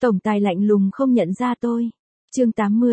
Tổng tài lạnh lùng không nhận ra tôi. Chương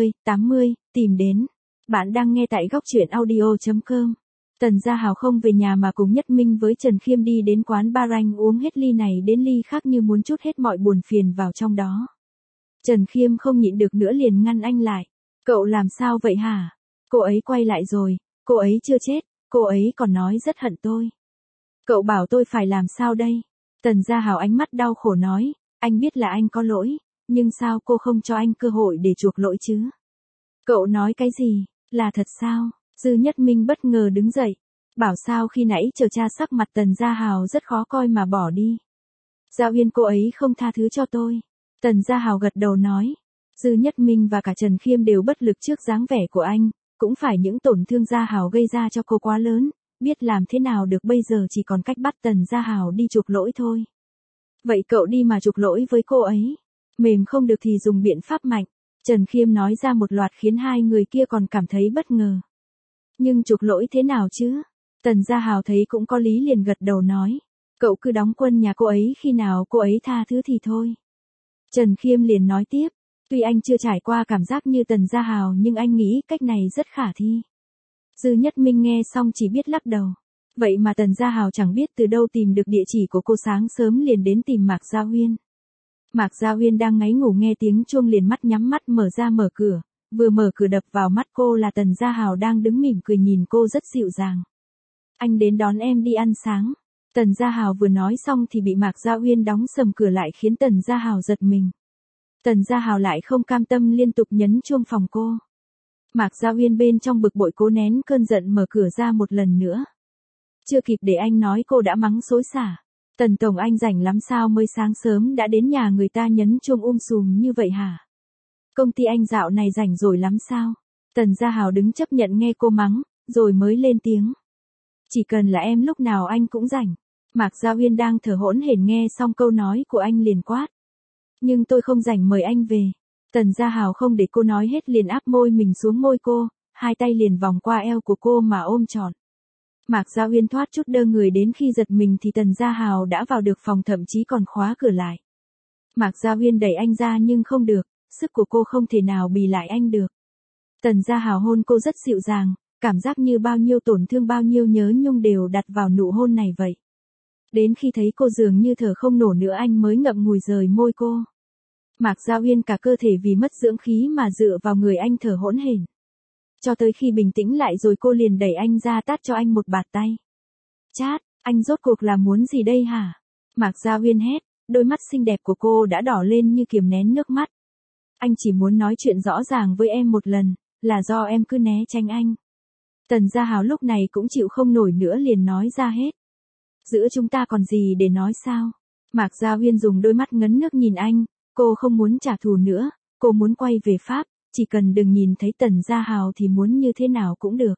80, tìm đến. Bạn đang nghe tại góc truyện audio.com. Tần Gia Hào không về nhà mà cùng Nhất Minh với Trần Khiêm đi đến quán bar, anh uống hết ly này đến ly khác như muốn trút hết mọi buồn phiền vào trong đó. Trần Khiêm không nhịn được nữa liền ngăn anh lại. Cậu làm sao vậy hả? Cô ấy quay lại rồi, cô ấy chưa chết, cô ấy còn nói rất hận tôi. Cậu bảo tôi phải làm sao đây? Tần Gia Hào ánh mắt đau khổ nói, anh biết là anh có lỗi, nhưng sao cô không cho anh cơ hội để chuộc lỗi chứ? Cậu nói cái gì? Là thật sao? Dư Nhất Minh bất ngờ đứng dậy, bảo sao khi nãy chờ cha sắc mặt Tần Gia Hào rất khó coi mà bỏ đi. Giao Uyên cô ấy không tha thứ cho tôi. Tần Gia Hào gật đầu nói, Dư Nhất Minh và cả Trần Khiêm đều bất lực trước dáng vẻ của anh, cũng phải những tổn thương Gia Hào gây ra cho cô quá lớn, biết làm thế nào được, bây giờ chỉ còn cách bắt Tần Gia Hào đi chuộc lỗi thôi. Vậy cậu đi mà chuộc lỗi với cô ấy, mềm không được thì dùng biện pháp mạnh. Trần Khiêm nói ra một loạt khiến hai người kia còn cảm thấy bất ngờ. Nhưng chuộc lỗi thế nào chứ? Tần Gia Hào thấy cũng có lý liền gật đầu nói, cậu cứ đóng quân nhà cô ấy, khi nào cô ấy tha thứ thì thôi. Trần Khiêm liền nói tiếp, tuy anh chưa trải qua cảm giác như Tần Gia Hào nhưng anh nghĩ cách này rất khả thi. Dư Nhất Minh nghe xong chỉ biết lắc đầu. Vậy mà Tần Gia Hào chẳng biết từ đâu tìm được địa chỉ của cô, sáng sớm liền đến tìm Mạc Gia Uyên. Mạc Gia Uyên đang ngáy ngủ nghe tiếng chuông liền mắt nhắm mắt mở ra mở cửa, vừa mở cửa đập vào mắt cô là Tần Gia Hào đang đứng mỉm cười nhìn cô rất dịu dàng. Anh đến đón em đi ăn sáng. Tần Gia Hào vừa nói xong thì bị Mạc Gia Uyên đóng sầm cửa lại khiến Tần Gia Hào giật mình. Tần Gia Hào lại không cam tâm liên tục nhấn chuông phòng cô. Mạc Gia Uyên bên trong bực bội cố nén cơn giận mở cửa ra một lần nữa. Chưa kịp để anh nói cô đã mắng xối xả. Tần tổng anh rảnh lắm sao mới sáng sớm đã đến nhà người ta nhấn chuông sùm như vậy hả? Công ty anh dạo này rảnh rồi lắm sao? Tần Gia Hào đứng chấp nhận nghe cô mắng, rồi mới lên tiếng. Chỉ cần là em lúc nào anh cũng rảnh. Mạc Gia Uyên đang thở hổn hển nghe xong câu nói của anh liền quát. Nhưng tôi không rảnh, mời anh về. Tần Gia Hào không để cô nói hết liền áp môi mình xuống môi cô, hai tay liền vòng qua eo của cô mà ôm trọn. Mạc Gia Uyên thoát chút đơ người, đến khi giật mình thì Tần Gia Hào đã vào được phòng, thậm chí còn khóa cửa lại. Mạc Gia Uyên đẩy anh ra nhưng không được, sức của cô không thể nào bì lại anh được. Tần Gia Hào hôn cô rất dịu dàng, cảm giác như bao nhiêu tổn thương bao nhiêu nhớ nhung đều đặt vào nụ hôn này vậy. Đến khi thấy cô dường như thở không nổi nữa anh mới ngậm ngùi rời môi cô. Mạc Gia Uyên cả cơ thể vì mất dưỡng khí mà dựa vào người anh thở hỗn hển. Cho tới khi bình tĩnh lại rồi cô liền đẩy anh ra tát cho anh một bạt tay. Chát, anh rốt cuộc là muốn gì đây hả? Mạc Gia Uyên hét, đôi mắt xinh đẹp của cô đã đỏ lên như kiềm nén nước mắt. Anh chỉ muốn nói chuyện rõ ràng với em một lần, là do em cứ né tránh anh. Tần Gia Hào lúc này cũng chịu không nổi nữa liền nói ra hết. Giữa chúng ta còn gì để nói sao? Mạc Gia Uyên dùng đôi mắt ngấn nước nhìn anh, cô không muốn trả thù nữa, cô muốn quay về Pháp, chỉ cần đừng nhìn thấy Tần Gia Hào thì muốn như thế nào cũng được.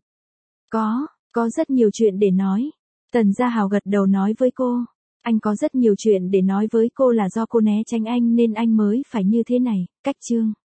Có rất nhiều chuyện để nói. Tần Gia Hào gật đầu nói với cô, anh có rất nhiều chuyện để nói với cô, là do cô né tránh anh nên anh mới phải như thế này. Cách chương